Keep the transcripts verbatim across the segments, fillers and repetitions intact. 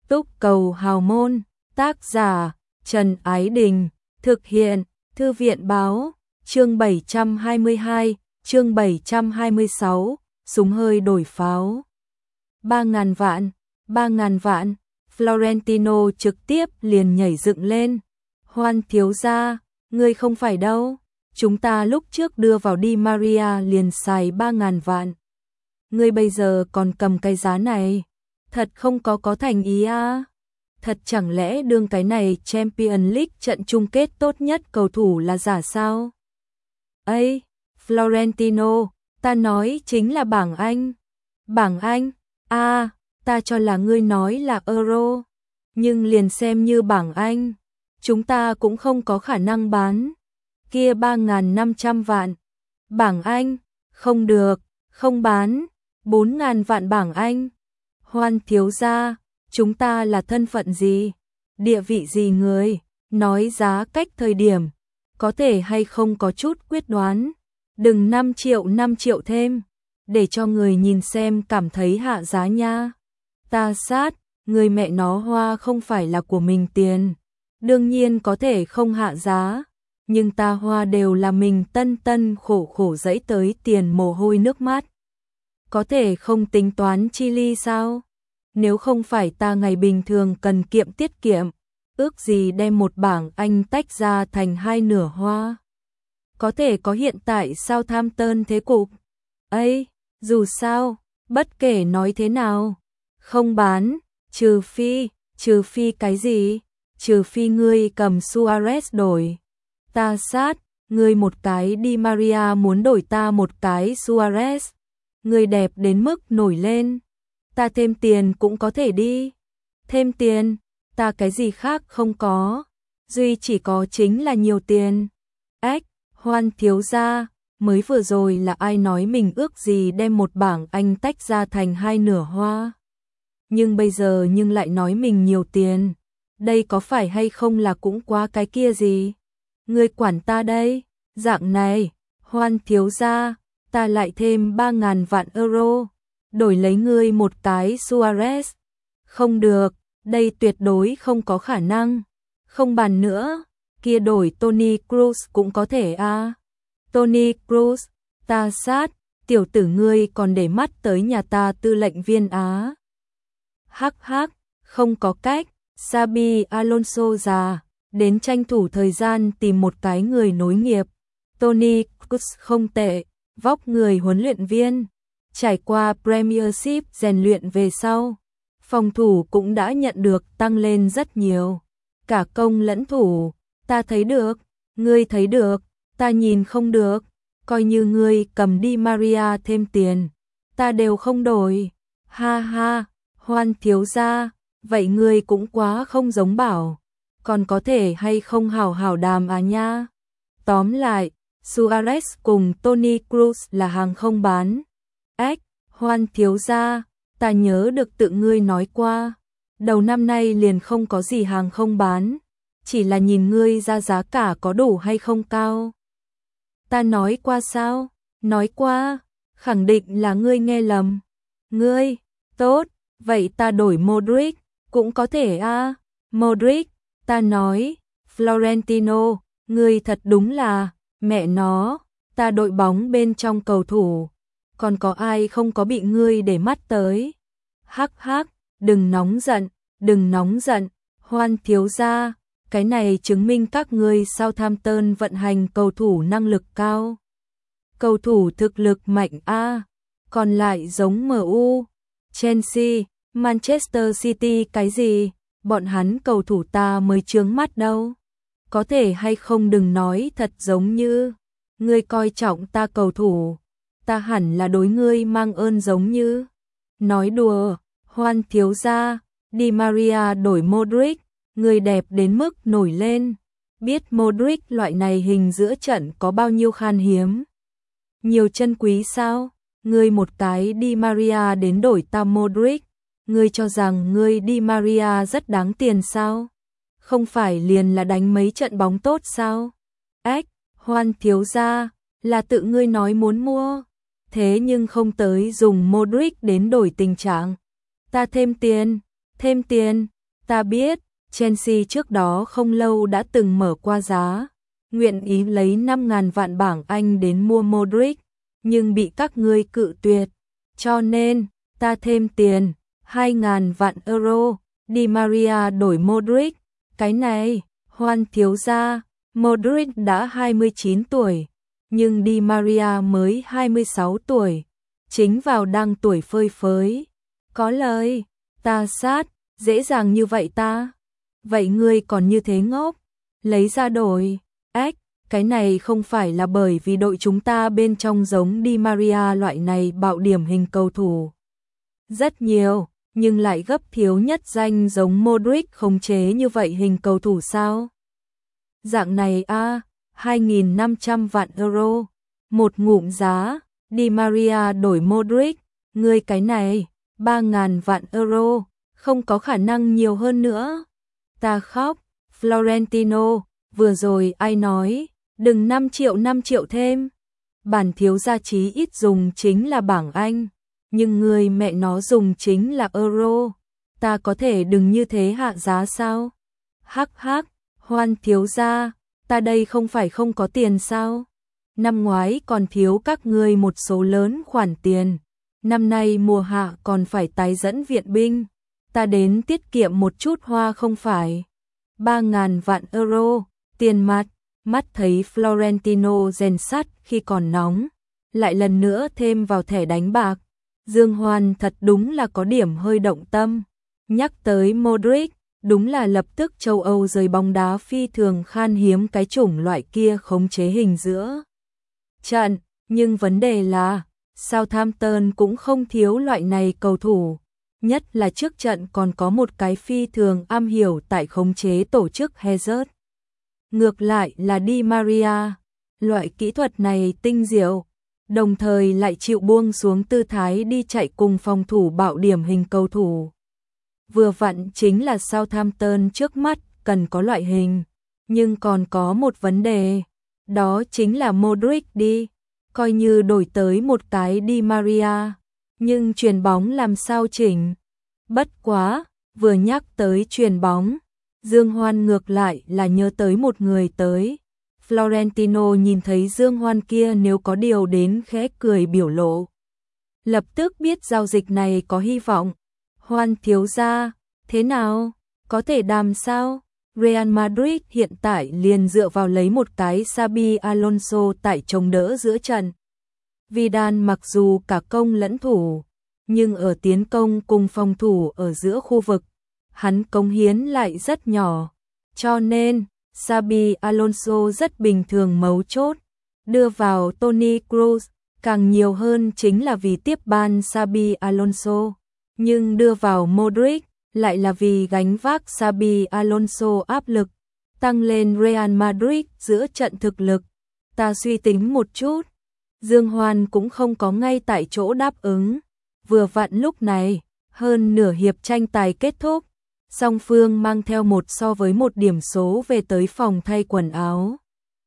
Túc cầu hào môn, tác giả Trần Ái Đình, thực hiện Thư viện báo, chương bảy trăm hai mươi hai, chương bảy trăm hai mươi sáu, súng hơi đổi pháo. Ba ngàn vạn, ba ngàn vạn, Florentino trực tiếp liền nhảy dựng lên. Hoan thiếu gia, ngươi không phải đâu, chúng ta lúc trước đưa vào Di Maria liền xài ba ngàn vạn. Ngươi bây giờ còn cầm cái giá này, thật không có có thành ý à? Thật chẳng lẽ đương cái này Champions League trận chung kết tốt nhất cầu thủ là giả sao? Ây, Florentino, ta nói chính là bảng Anh. Bảng Anh? À, ta cho là ngươi nói là Euro. Nhưng liền xem như bảng Anh, chúng ta cũng không có khả năng bán. Kia ba nghìn năm trăm vạn. Bảng Anh? Không được, không bán. bốn nghìn vạn bảng Anh. Hoan thiếu gia, chúng ta là thân phận gì? Địa vị gì người? Nói giá cách thời điểm, có thể hay không có chút quyết đoán. Đừng năm triệu năm triệu thêm, để cho người nhìn xem cảm thấy hạ giá nha. Ta sát, người mẹ nó hoa không phải là của mình tiền. Đương nhiên có thể không hạ giá, nhưng ta hoa đều là mình tân tân khổ khổ dẫy tới tiền mồ hôi nước mắt. Có thể không tính toán chi ly sao? Nếu không phải ta ngày bình thường cần kiệm tiết kiệm, ước gì đem một bảng Anh tách ra thành hai nửa hoa. Có thể có hiện tại Southampton thế cục. Ây, dù sao, bất kể nói thế nào, không bán, trừ phi, trừ phi cái gì? Trừ phi ngươi cầm Suarez đổi. Ta sát, ngươi một cái Di Maria muốn đổi ta một cái Suarez. Ngươi đẹp đến mức nổi lên. Ta thêm tiền cũng có thể đi. Thêm tiền, ta cái gì khác không có. Duy chỉ có chính là nhiều tiền. Ếch, Hoan thiếu gia, mới vừa rồi là ai nói mình ước gì đem một bảng Anh tách ra thành hai nửa hoa. Nhưng bây giờ nhưng lại nói mình nhiều tiền. Đây có phải hay không là cũng quá cái kia gì? Ngươi quản ta đây, dạng này, Hoan thiếu gia, ta lại thêm ba ngàn vạn euro, đổi lấy ngươi một cái Suarez. Không được, đây tuyệt đối không có khả năng. Không bàn nữa, kia đổi Toni Kroos cũng có thể à. Toni Kroos, ta sát, tiểu tử ngươi còn để mắt tới nhà ta tư lệnh viên Á. Hắc hắc, không có cách. Xabi Alonso già, đến tranh thủ thời gian tìm một cái người nối nghiệp. Toni Kroos không tệ, vóc người huấn luyện viên, trải qua Premiership rèn luyện về sau, phòng thủ cũng đã nhận được tăng lên rất nhiều. Cả công lẫn thủ, ta thấy được, ngươi thấy được, ta nhìn không được, coi như ngươi cầm Di Maria thêm tiền, ta đều không đổi. Ha ha, Hoan thiếu gia, vậy ngươi cũng quá không giống bảo, còn có thể hay không hào hào đàm à nha. Tóm lại, Suarez cùng Toni Kroos là hàng không bán. Ếch, Hoan thiếu gia, ta nhớ được tự ngươi nói qua, đầu năm nay liền không có gì hàng không bán, chỉ là nhìn ngươi ra giá cả có đủ hay không cao. Ta nói qua sao? Nói qua, khẳng định là ngươi nghe lầm. Ngươi, tốt, vậy ta đổi Modric, cũng có thể à. Modric, ta nói, Florentino, ngươi thật đúng là, mẹ nó, ta đội bóng bên trong cầu thủ, còn có ai không có bị ngươi để mắt tới. Hắc hắc, đừng nóng giận, đừng nóng giận, Hoan thiếu gia, cái này chứng minh các ngươi Southampton vận hành cầu thủ năng lực cao. Cầu thủ thực lực mạnh a, còn lại giống em u, Chelsea, Manchester City cái gì, bọn hắn cầu thủ ta mới chướng mắt đâu. Có thể hay không đừng nói thật giống như, ngươi coi trọng ta cầu thủ, ta hẳn là đối ngươi mang ơn giống như. Nói đùa, Hoan thiếu gia, Di Maria đổi Modric, người đẹp đến mức nổi lên. Biết Modric loại này hình giữa trận có bao nhiêu khan hiếm, nhiều chân quý sao? Ngươi một cái Di Maria đến đổi ta Modric, ngươi cho rằng ngươi Di Maria rất đáng tiền sao? Không phải liền là đánh mấy trận bóng tốt sao? Ếch, Hoan thiếu gia, là tự ngươi nói muốn mua, thế nhưng không tới dùng Modric đến đổi tình trạng. Ta thêm tiền, thêm tiền, Ta biết, Chelsea trước đó không lâu đã từng mở qua giá, nguyện ý lấy năm ngàn vạn bảng Anh đến mua Modric, nhưng bị các ngươi cự tuyệt. Cho nên, ta thêm tiền, hai ngàn vạn euro, Di Maria đổi Modric. Cái này, Hoan thiếu gia, Modric đã hai mươi chín tuổi, nhưng Di Maria mới hai mươi sáu tuổi, chính vào đang tuổi phơi phới. Có lời, ta sát, dễ dàng như vậy ta. Vậy ngươi còn như thế ngốc, lấy ra đổi. Ếch, cái này không phải là bởi vì đội chúng ta bên trong giống Di Maria loại này bạo điểm hình cầu thủ rất nhiều, nhưng lại gấp thiếu nhất danh giống Modric khống chế như vậy hình cầu thủ sao? Dạng này a, à, hai nghìn năm trăm vạn euro, một ngụm giá, Di Maria đổi Modric, ngươi cái này, ba ngàn vạn euro, không có khả năng nhiều hơn nữa. Ta khóc, Florentino, vừa rồi ai nói, đừng năm triệu năm triệu thêm. Bản thiếu gia chí ít dùng chính là bảng Anh, nhưng người mẹ nó dùng chính là euro. Ta có thể đừng như thế hạ giá sao? Hắc hắc, Hoan thiếu gia, ta đây không phải không có tiền sao? Năm ngoái còn thiếu các ngươi một số lớn khoản tiền, năm nay mùa hạ còn phải tái dẫn viện binh, ta đến tiết kiệm một chút hoa không phải. Ba ngàn vạn euro, tiền mặt, mắt thấy Florentino rèn sắt khi còn nóng, lại lần nữa thêm vào thẻ đánh bạc. Dương Hoan thật đúng là có điểm hơi động tâm, nhắc tới Modric, đúng là lập tức châu Âu rời bóng đá phi thường khan hiếm cái chủng loại kia khống chế hình giữa trận, nhưng vấn đề là Southampton cũng không thiếu loại này cầu thủ, nhất là trước trận còn có một cái phi thường am hiểu tại khống chế tổ chức Hazard. Ngược lại là Di Maria, loại kỹ thuật này tinh diệu, đồng thời lại chịu buông xuống tư thái đi chạy cùng phòng thủ bạo điểm hình cầu thủ. Vừa vặn chính là Southampton trước mắt cần có loại hình, nhưng còn có một vấn đề, đó chính là Modric đi, coi như đổi tới một cái Di Maria, nhưng chuyền bóng làm sao chỉnh. Bất quá, vừa nhắc tới chuyền bóng, Dương Hoan ngược lại là nhớ tới một người tới. Florentino nhìn thấy Dương Hoan kia nếu có điều đến khẽ cười biểu lộ. Lập tức biết giao dịch này có hy vọng. Hoan thiếu gia, thế nào? Có thể đàm sao? Real Madrid hiện tại liền dựa vào lấy một cái Xabi Alonso tại chống đỡ giữa trận. Vidal mặc dù cả công lẫn thủ, nhưng ở tiến công cùng phòng thủ ở giữa khu vực, hắn cống hiến lại rất nhỏ. Cho nên, Xabi Alonso rất bình thường mấu chốt, đưa vào Toni Kroos, càng nhiều hơn chính là vì tiếp ban Xabi Alonso, nhưng đưa vào Modric lại là vì gánh vác Xabi Alonso áp lực, tăng lên Real Madrid giữa trận thực lực. Ta suy tính một chút, Dương Hoan cũng không có ngay tại chỗ đáp ứng. Vừa vặn lúc này, hơn nửa hiệp tranh tài kết thúc, song phương mang theo một so với một điểm số về tới phòng thay quần áo.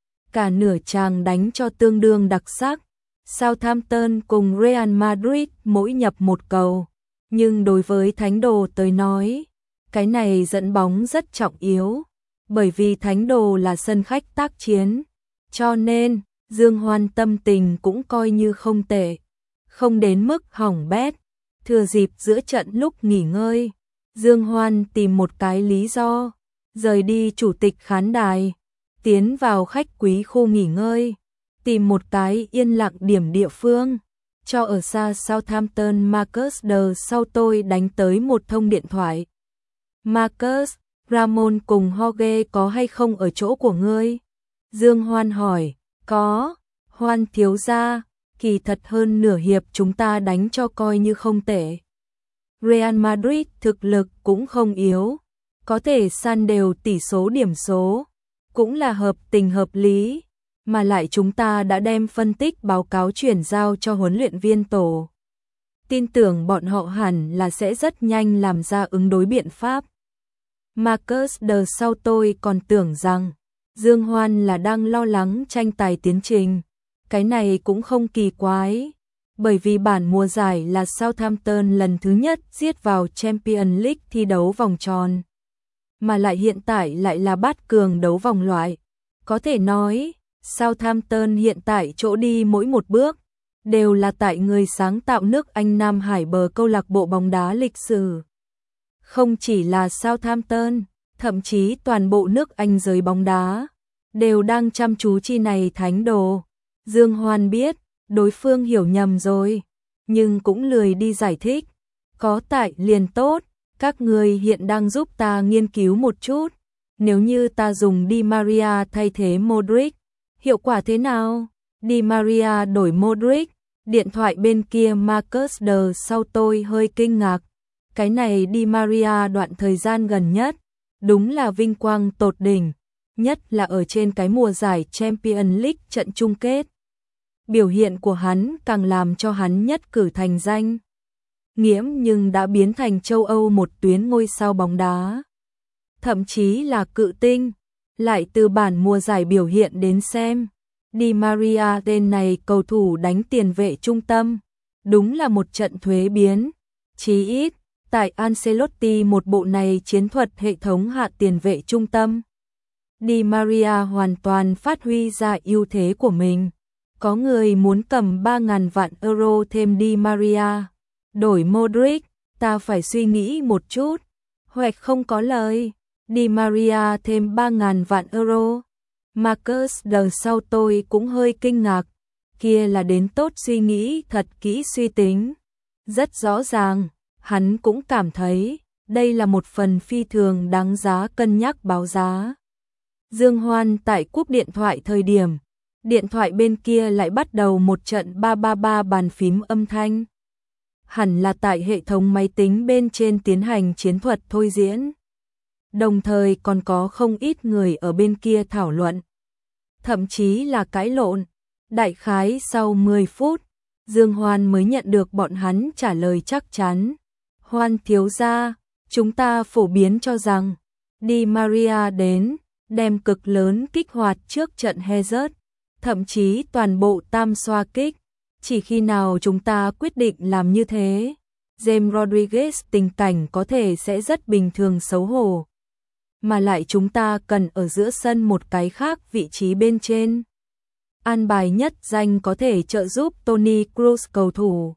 Cả nửa chàng đánh cho tương đương đặc sắc, Southampton cùng Real Madrid mỗi nhập một cầu, nhưng đối với Thánh Đồ tới nói, cái này dẫn bóng rất trọng yếu, bởi vì Thánh Đồ là sân khách tác chiến, cho nên Dương Hoan tâm tình cũng coi như không tệ, không đến mức hỏng bét. Thừa dịp giữa trận lúc nghỉ ngơi, Dương Hoan tìm một cái lý do, rời đi chủ tịch khán đài, tiến vào khách quý khu nghỉ ngơi, tìm một cái yên lặng điểm địa phương, cho ở xa Southampton Marcus de sau tôi đánh tới một thông điện thoại. Marcus, Ramon cùng Jorge có hay không ở chỗ của ngươi? Dương Hoan hỏi, có, Hoan thiếu gia, kỳ thật hơn nửa hiệp chúng ta đánh cho coi như không tệ. Real Madrid thực lực cũng không yếu, có thể san đều tỷ số điểm số, cũng là hợp tình hợp lý, mà lại chúng ta đã đem phân tích báo cáo chuyển giao cho huấn luyện viên tổ. Tin tưởng bọn họ hẳn là sẽ rất nhanh làm ra ứng đối biện pháp. Marcus de sau tôi còn tưởng rằng Dương Hoan là đang lo lắng tranh tài tiến trình. Cái này cũng không kỳ quái, bởi vì bản mùa giải là Southampton lần thứ nhất giết vào Champions League thi đấu vòng tròn. mà lại hiện tại lại là bát cường đấu vòng loại. Có thể nói, Southampton hiện tại chỗ đi mỗi một bước, đều là tại người sáng tạo nước Anh Nam Hải bờ câu lạc bộ bóng đá lịch sử. Không chỉ là Southampton, thậm chí toàn bộ nước Anh giới bóng đá, đều đang chăm chú chi này thánh đồ. Dương Hoan biết, đối phương hiểu nhầm rồi, nhưng cũng lười đi giải thích. Có tại liền tốt, các người hiện đang giúp ta nghiên cứu một chút. Nếu như ta dùng Di Maria thay thế Modric, hiệu quả thế nào? Di Maria đổi Modric, điện thoại bên kia Marcus de sau tôi hơi kinh ngạc. Cái này Di Maria đoạn thời gian gần nhất, đúng là vinh quang tột đỉnh, nhất là ở trên cái mùa giải Champions League trận chung kết. Biểu hiện của hắn càng làm cho hắn nhất cử thành danh. Nghiễm nhưng đã biến thành châu Âu một tuyến ngôi sao bóng đá. Thậm chí là cự tinh, lại từ bản mùa giải biểu hiện đến xem. Di Maria tên này cầu thủ đánh tiền vệ trung tâm, đúng là một trận thuế biến. Chí ít, tại Ancelotti một bộ này chiến thuật hệ thống hạ tiền vệ trung tâm. Di Maria hoàn toàn phát huy ra ưu thế của mình. Có người muốn cầm ba nghìn vạn euro thêm Di Maria, đổi Modric, ta phải suy nghĩ một chút, hoặc không có lời. Di Maria thêm ba nghìn vạn euro. Marcus de sau tôi cũng hơi kinh ngạc, kia là đến tốt suy nghĩ thật kỹ suy tính. Rất rõ ràng, hắn cũng cảm thấy đây là một phần phi thường đáng giá cân nhắc báo giá. Dương Hoan tại cúp điện thoại thời điểm, điện thoại bên kia lại bắt đầu một trận ba ba ba bàn phím âm thanh. Hẳn là tại hệ thống máy tính bên trên tiến hành chiến thuật thôi diễn. Đồng thời còn có không ít người ở bên kia thảo luận, thậm chí là cãi lộn. Đại khái sau mười phút, Dương Hoan mới nhận được bọn hắn trả lời chắc chắn. Hoan thiếu gia, chúng ta phổ biến cho rằng Di Maria đến, đem cực lớn kích hoạt trước trận Hazard, thậm chí toàn bộ tam xoa kích. Chỉ khi nào chúng ta quyết định làm như thế, James Rodriguez tình cảnh có thể sẽ rất bình thường xấu hổ. Mà lại chúng ta cần ở giữa sân một cái khác vị trí bên trên. An bài nhất danh có thể trợ giúp Toni Kroos cầu thủ.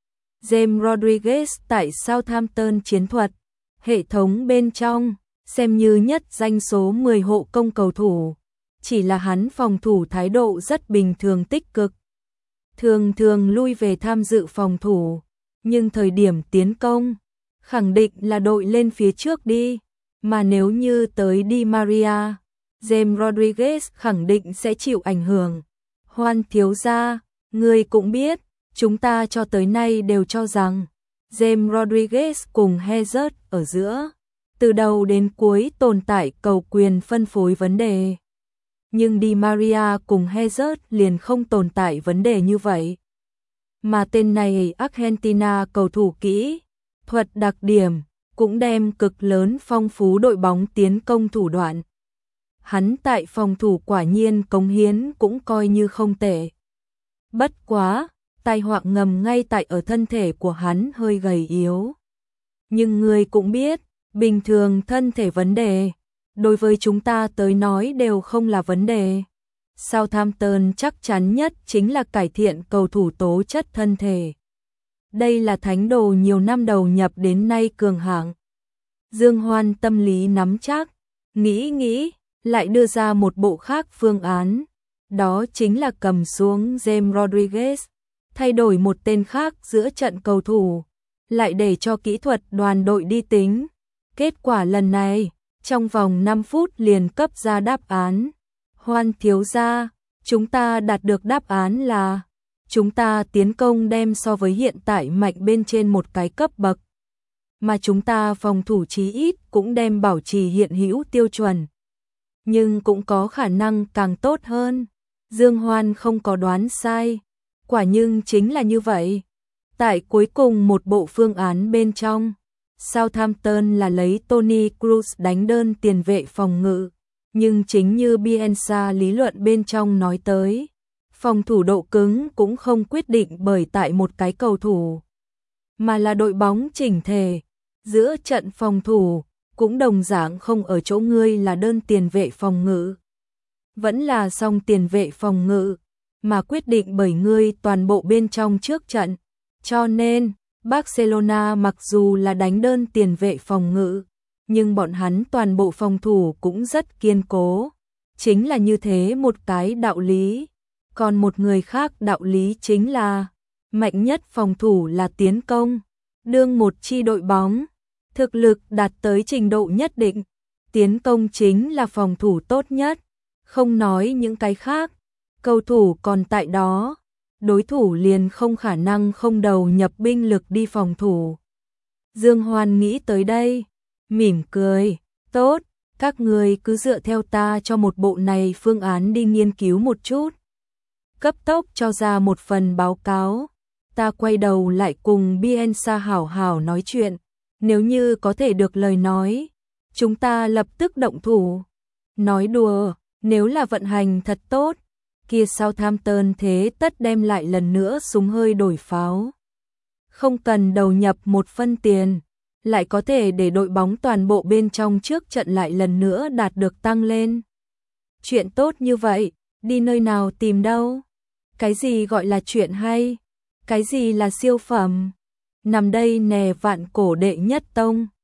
James Rodriguez tại Southampton chiến thuật, hệ thống bên trong, xem như nhất danh số mười hộ công cầu thủ. Chỉ là hắn phòng thủ thái độ rất bình thường tích cực. Thường thường lui về tham dự phòng thủ, nhưng thời điểm tiến công, khẳng định là đội lên phía trước đi. Mà nếu như tới Di Maria, James Rodriguez khẳng định sẽ chịu ảnh hưởng. Hoan thiếu gia, người cũng biết, chúng ta cho tới nay đều cho rằng James Rodriguez cùng Hazard ở giữa, từ đầu đến cuối tồn tại cầu quyền phân phối vấn đề. Nhưng Di Maria cùng Hazard liền không tồn tại vấn đề như vậy. Mà tên này Argentina cầu thủ kỹ, thuật đặc điểm, cũng đem cực lớn phong phú đội bóng tiến công thủ đoạn. Hắn tại phòng thủ quả nhiên cống hiến cũng coi như không tệ. Bất quá, tai họa ngầm ngay tại ở thân thể của hắn hơi gầy yếu. Nhưng người cũng biết, bình thường thân thể vấn đề, đối với chúng ta tới nói đều không là vấn đề. Southampton chắc chắn nhất chính là cải thiện cầu thủ tố chất thân thể. Đây là thánh đồ nhiều năm đầu nhập đến nay cường hạng. Dương Hoan tâm lý nắm chắc, nghĩ nghĩ, lại đưa ra một bộ khác phương án. Đó chính là cầm xuống James Rodriguez, thay đổi một tên khác giữa trận cầu thủ, lại để cho kỹ thuật đoàn đội đi tính. Kết quả lần này, trong vòng năm phút liền cấp ra đáp án. Hoan thiếu gia, chúng ta đạt được đáp án là chúng ta tiến công đem so với hiện tại mạnh bên trên một cái cấp bậc. Mà chúng ta phòng thủ chí ít cũng đem bảo trì hiện hữu tiêu chuẩn. Nhưng cũng có khả năng càng tốt hơn. Dương Hoan không có đoán sai. Quả nhưng chính là như vậy. Tại cuối cùng một bộ phương án bên trong, Southampton là lấy Toni Kroos đánh đơn tiền vệ phòng ngự. Nhưng chính như Bielsa lý luận bên trong nói tới, phòng thủ độ cứng cũng không quyết định bởi tại một cái cầu thủ, mà là đội bóng chỉnh thể. Giữa trận phòng thủ, cũng đồng dạng không ở chỗ ngươi là đơn tiền vệ phòng ngự, vẫn là song tiền vệ phòng ngự, mà quyết định bởi ngươi toàn bộ bên trong trước trận. Cho nên, Barcelona mặc dù là đánh đơn tiền vệ phòng ngự, nhưng bọn hắn toàn bộ phòng thủ cũng rất kiên cố. Chính là như thế một cái đạo lý. Còn một người khác đạo lý chính là mạnh nhất phòng thủ là tiến công. Đương một chi đội bóng, thực lực đạt tới trình độ nhất định, tiến công chính là phòng thủ tốt nhất. Không nói những cái khác, cầu thủ còn tại đó, đối thủ liền không khả năng không đầu nhập binh lực đi phòng thủ. Dương Hoan nghĩ tới đây, mỉm cười, tốt, các người cứ dựa theo ta cho một bộ này phương án đi nghiên cứu một chút. Cấp tốc cho ra một phần báo cáo, ta quay đầu lại cùng Bielsa hảo hảo nói chuyện, nếu như có thể được lời nói, chúng ta lập tức động thủ. Nói đùa, nếu là vận hành thật tốt, kia Southampton thế tất đem lại lần nữa súng hơi đổi pháo. Không cần đầu nhập một phân tiền, lại có thể để đội bóng toàn bộ bên trong trước trận lại lần nữa đạt được tăng lên. Chuyện tốt như vậy, đi nơi nào tìm đâu? Cái gì gọi là chuyện hay? Cái gì là siêu phẩm? Nằm đây nè vạn cổ đệ nhất tông.